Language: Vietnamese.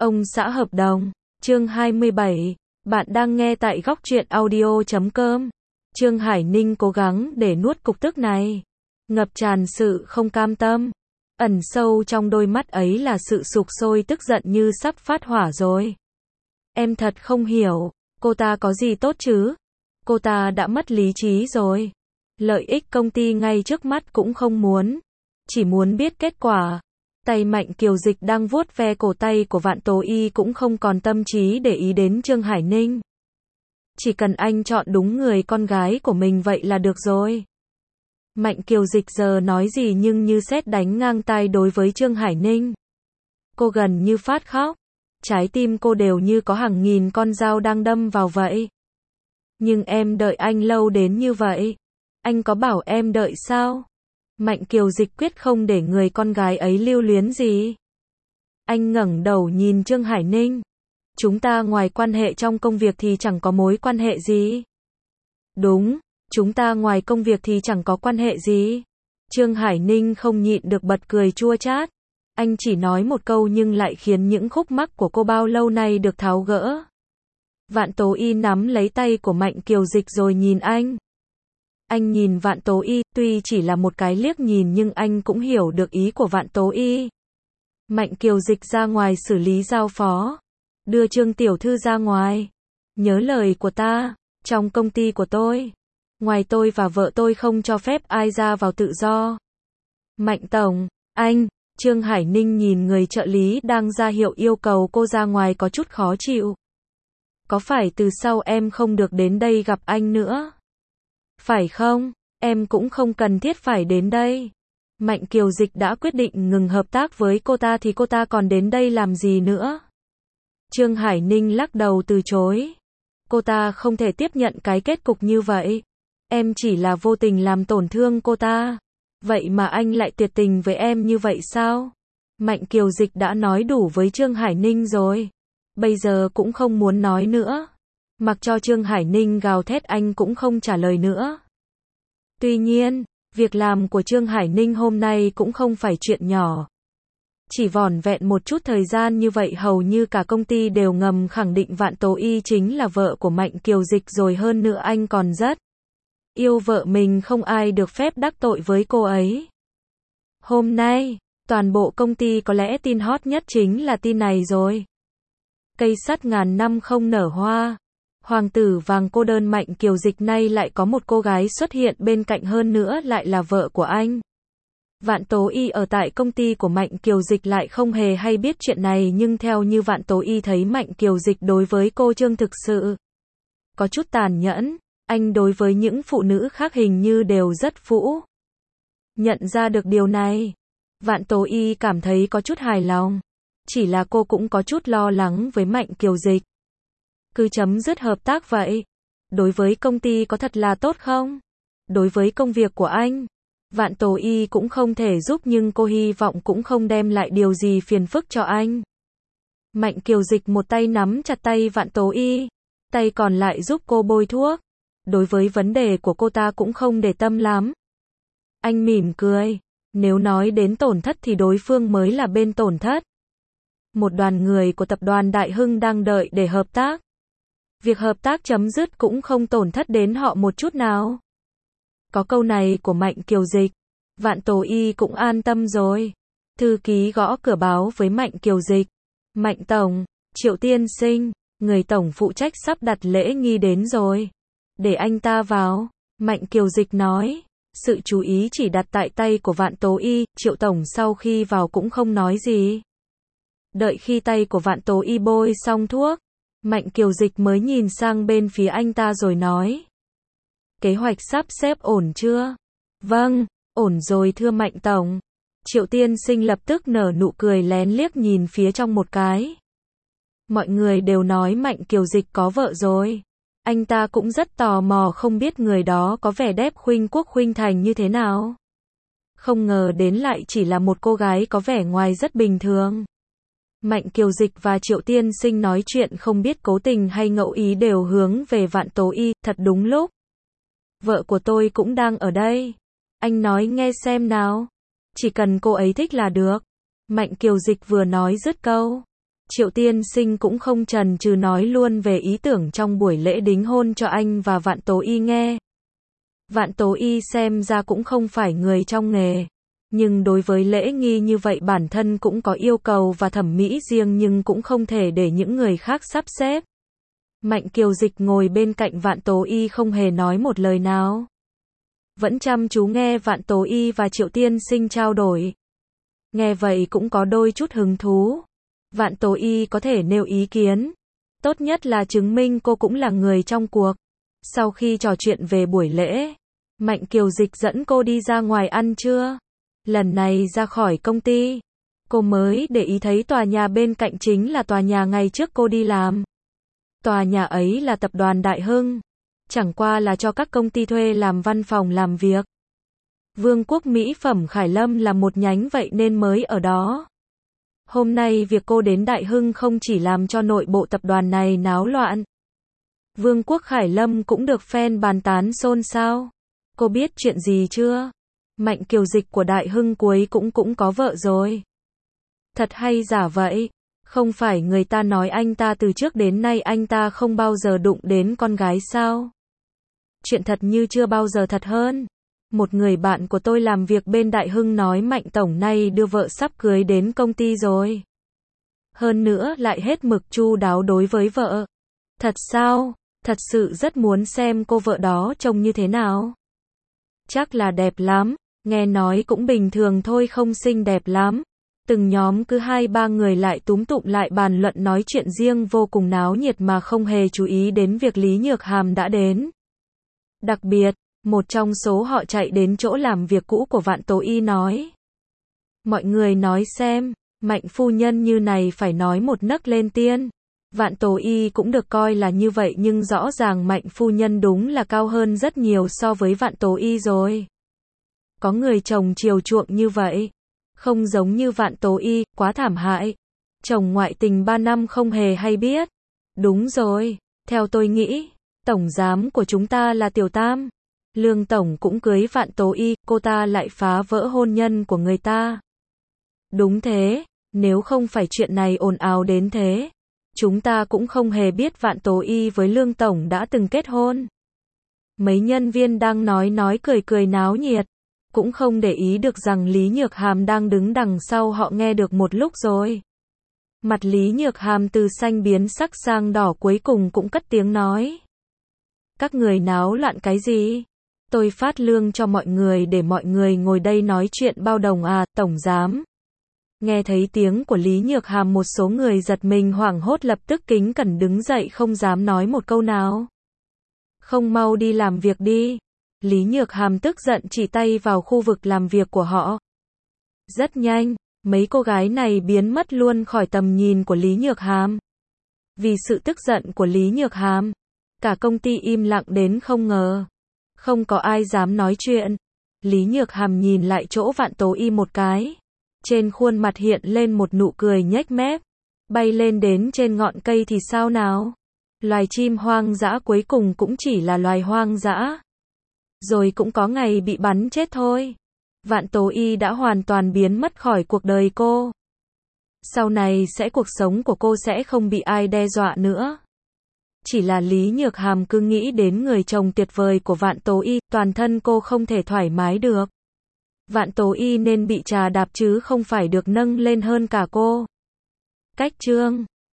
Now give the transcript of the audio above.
Ông xã hợp đồng. Chương 27. Bạn đang nghe tại góc truyện audio.com. Trương Hải Ninh cố gắng để nuốt cục tức này. Ngập tràn sự không cam tâm. Ẩn sâu trong đôi mắt ấy là sự sục sôi tức giận như sắp phát hỏa rồi. Em thật không hiểu, cô ta có gì tốt chứ? Cô ta đã mất lý trí rồi. Lợi ích công ty ngay trước mắt cũng không muốn. Chỉ muốn biết kết quả. Tay Mạnh Kiều Dịch đang vuốt ve cổ tay của Vạn Tố Y cũng không còn tâm trí để ý đến Trương Hải Ninh. Chỉ cần anh chọn đúng người con gái của mình vậy là được rồi. Mạnh Kiều Dịch giờ nói gì nhưng như sét đánh ngang tai đối với Trương Hải Ninh. Cô gần như phát khóc. Trái tim cô đều như có hàng nghìn con dao đang đâm vào vậy. Nhưng em đợi anh lâu đến như vậy. Anh có bảo em đợi sao? Mạnh Kiều Dịch quyết không để người con gái ấy lưu luyến gì. Anh ngẩng đầu nhìn Trương Hải Ninh. Chúng ta ngoài quan hệ trong công việc thì chẳng có mối quan hệ gì. Đúng, chúng ta ngoài công việc thì chẳng có quan hệ gì. Trương Hải Ninh không nhịn được bật cười chua chát. Anh chỉ nói một câu nhưng lại khiến những khúc mắc của cô bao lâu nay được tháo gỡ. Vạn Tố Y nắm lấy tay của Mạnh Kiều Dịch rồi nhìn anh. Anh nhìn Vạn Tố Y, tuy chỉ là một cái liếc nhìn nhưng anh cũng hiểu được ý của Vạn Tố Y. Mạnh Kiều Dịch ra ngoài xử lý giao phó. Đưa Trương tiểu thư ra ngoài. Nhớ lời của ta, trong công ty của tôi, ngoài tôi và vợ tôi không cho phép ai ra vào tự do. Mạnh tổng, anh, Trương Hải Ninh nhìn người trợ lý đang ra hiệu yêu cầu cô ra ngoài có chút khó chịu. Có phải từ sau em không được đến đây gặp anh nữa? Phải không? Em cũng không cần thiết phải đến đây. Mạnh Kiều Dịch đã quyết định ngừng hợp tác với cô ta thì cô ta còn đến đây làm gì nữa? Trương Hải Ninh lắc đầu từ chối. Cô ta không thể tiếp nhận cái kết cục như vậy. Em chỉ là vô tình làm tổn thương cô ta. Vậy mà anh lại tuyệt tình với em như vậy sao? Mạnh Kiều Dịch đã nói đủ với Trương Hải Ninh rồi. Bây giờ cũng không muốn nói nữa. Mặc cho Trương Hải Ninh gào thét anh cũng không trả lời nữa. Tuy nhiên, việc làm của Trương Hải Ninh hôm nay cũng không phải chuyện nhỏ. Chỉ vỏn vẹn một chút thời gian như vậy hầu như cả công ty đều ngầm khẳng định Vạn Tố Y chính là vợ của Mạnh Kiều Dịch rồi, hơn nữa anh còn rất yêu vợ mình, không ai được phép đắc tội với cô ấy. Hôm nay, toàn bộ công ty có lẽ tin hot nhất chính là tin này rồi. Cây sắt ngàn năm không nở hoa. Hoàng tử vàng cô đơn Mạnh Kiều Dịch nay lại có một cô gái xuất hiện bên cạnh, hơn nữa lại là vợ của anh. Vạn Tố Y ở tại công ty của Mạnh Kiều Dịch lại không hề hay biết chuyện này, nhưng theo như Vạn Tố Y thấy Mạnh Kiều Dịch đối với cô Trương thực sự có chút tàn nhẫn. Anh đối với những phụ nữ khác hình như đều rất phũ. Nhận ra được điều này, Vạn Tố Y cảm thấy có chút hài lòng. Chỉ là cô cũng có chút lo lắng với Mạnh Kiều Dịch. Cứ chấm dứt hợp tác vậy. Đối với công ty có thật là tốt không? Đối với công việc của anh, Vạn Tố Y cũng không thể giúp, nhưng cô hy vọng cũng không đem lại điều gì phiền phức cho anh. Mạnh Kiều Dịch một tay nắm chặt tay Vạn Tố Y, tay còn lại giúp cô bôi thuốc. Đối với vấn đề của cô ta cũng không để tâm lắm. Anh mỉm cười. Nếu nói đến tổn thất thì đối phương mới là bên tổn thất. Một đoàn người của tập đoàn Đại Hưng đang đợi để hợp tác. Việc hợp tác chấm dứt cũng không tổn thất đến họ một chút nào. Có câu này của Mạnh Kiều Dịch, Vạn Tố Y cũng an tâm rồi. Thư ký gõ cửa báo với Mạnh Kiều Dịch. Mạnh tổng, Triệu tiên sinh, người tổng phụ trách sắp đặt lễ nghi đến rồi. Để anh ta vào. Mạnh Kiều Dịch nói. Sự chú ý chỉ đặt tại tay của Vạn Tố Y. Triệu tổng sau khi vào cũng không nói gì. Đợi khi tay của Vạn Tố Y bôi xong thuốc, Mạnh Kiều Dịch mới nhìn sang bên phía anh ta rồi nói. Kế hoạch sắp xếp ổn chưa? Vâng, ổn rồi thưa Mạnh tổng. Triệu tiên sinh lập tức nở nụ cười lén liếc nhìn phía trong một cái. Mọi người đều nói Mạnh Kiều Dịch có vợ rồi. Anh ta cũng rất tò mò không biết người đó có vẻ đẹp khuynh quốc khuynh thành như thế nào. Không ngờ đến lại chỉ là một cô gái có vẻ ngoài rất bình thường. Mạnh Kiều Dịch và Triệu tiên sinh nói chuyện không biết cố tình hay ngẫu ý đều hướng về Vạn Tố Y. Thật đúng lúc. Vợ của tôi cũng đang ở đây. Anh nói nghe xem nào. Chỉ cần cô ấy thích là được. Mạnh Kiều Dịch vừa nói dứt câu, Triệu tiên sinh cũng không chần chừ nói luôn về ý tưởng trong buổi lễ đính hôn cho anh và Vạn Tố Y nghe. Vạn Tố Y xem ra cũng không phải người trong nghề, nhưng đối với lễ nghi như vậy bản thân cũng có yêu cầu và thẩm mỹ riêng nhưng cũng không thể để những người khác sắp xếp. Mạnh Kiều Dịch ngồi bên cạnh Vạn Tố Y không hề nói một lời nào. Vẫn chăm chú nghe Vạn Tố Y và Triệu tiên sinh trao đổi. Nghe vậy cũng có đôi chút hứng thú. Vạn Tố Y có thể nêu ý kiến. Tốt nhất là chứng minh cô cũng là người trong cuộc. Sau khi trò chuyện về buổi lễ, Mạnh Kiều Dịch dẫn cô đi ra ngoài ăn trưa. Lần này ra khỏi công ty, cô mới để ý thấy tòa nhà bên cạnh chính là tòa nhà ngày trước cô đi làm. Tòa nhà ấy là tập đoàn Đại Hưng, chẳng qua là cho các công ty thuê làm văn phòng làm việc. Vương quốc mỹ phẩm Khải Lâm là một nhánh vậy nên mới ở đó. Hôm nay việc cô đến Đại Hưng không chỉ làm cho nội bộ tập đoàn này náo loạn. Vương quốc Khải Lâm cũng được fan bàn tán xôn xao. Cô biết chuyện gì chưa? Mạnh Kiều Dịch của Đại Hưng cuối cũng có vợ rồi. Thật hay giả vậy? Không phải người ta nói anh ta từ trước đến nay anh ta không bao giờ đụng đến con gái sao? Chuyện thật như chưa bao giờ thật hơn. Một người bạn của tôi làm việc bên Đại Hưng nói Mạnh tổng nay đưa vợ sắp cưới đến công ty rồi. Hơn nữa lại hết mực chu đáo đối với vợ. Thật sao? Thật sự rất muốn xem cô vợ đó trông như thế nào. Chắc là đẹp lắm, nghe nói cũng bình thường thôi không xinh đẹp lắm. Từng nhóm cứ 2-3 người lại túm tụm lại bàn luận nói chuyện riêng vô cùng náo nhiệt mà không hề chú ý đến việc Lý Nhược Hàm đã đến. Đặc biệt, một trong số họ chạy đến chỗ làm việc cũ của Vạn Tố Y nói. Mọi người nói xem, Mạnh phu nhân như này phải nói một nấc lên tiên. Vạn Tố Y cũng được coi là như vậy nhưng rõ ràng Mạnh phu nhân đúng là cao hơn rất nhiều so với Vạn Tố Y rồi. Có người chồng chiều chuộng như vậy. Không giống như Vạn Tố Y, quá thảm hại. Chồng ngoại tình 3 năm không hề hay biết. Đúng rồi, theo tôi nghĩ, tổng giám của chúng ta là Tiểu Tam. Lương tổng cũng cưới Vạn Tố Y, cô ta lại phá vỡ hôn nhân của người ta. Đúng thế, nếu không phải chuyện này ồn ào đến thế, chúng ta cũng không hề biết Vạn Tố Y với Lương tổng đã từng kết hôn. Mấy nhân viên đang nói cười náo nhiệt, cũng không để ý được rằng Lý Nhược Hàm đang đứng đằng sau họ nghe được một lúc rồi. Mặt Lý Nhược Hàm từ xanh biến sắc sang đỏ cuối cùng cũng cất tiếng nói. Các người náo loạn cái gì? Tôi phát lương cho mọi người để mọi người ngồi đây nói chuyện bao đồng à, tổng giám. Nghe thấy tiếng của Lý Nhược Hàm một số người giật mình hoảng hốt lập tức kính cẩn đứng dậy không dám nói một câu nào. Không mau đi làm việc đi. Lý Nhược Hàm tức giận chỉ tay vào khu vực làm việc của họ. Rất nhanh, mấy cô gái này biến mất luôn khỏi tầm nhìn của Lý Nhược Hàm. Vì sự tức giận của Lý Nhược Hàm, cả công ty im lặng đến không ngờ. Không có ai dám nói chuyện. Lý Nhược Hàm nhìn lại chỗ Vạn Tố Y một cái. Trên khuôn mặt hiện lên một nụ cười nhếch mép. Bay lên đến trên ngọn cây thì sao nào? Loài chim hoang dã cuối cùng cũng chỉ là loài hoang dã. Rồi cũng có ngày bị bắn chết thôi. Vạn Tố Y đã hoàn toàn biến mất khỏi cuộc đời cô. Sau này cuộc sống của cô sẽ không bị ai đe dọa nữa. Chỉ là Lý Nhược Hàm cứ nghĩ đến người chồng tuyệt vời của Vạn Tố Y, toàn thân cô không thể thoải mái được. Vạn Tố Y nên bị trà đạp chứ không phải được nâng lên hơn cả cô. Cách chương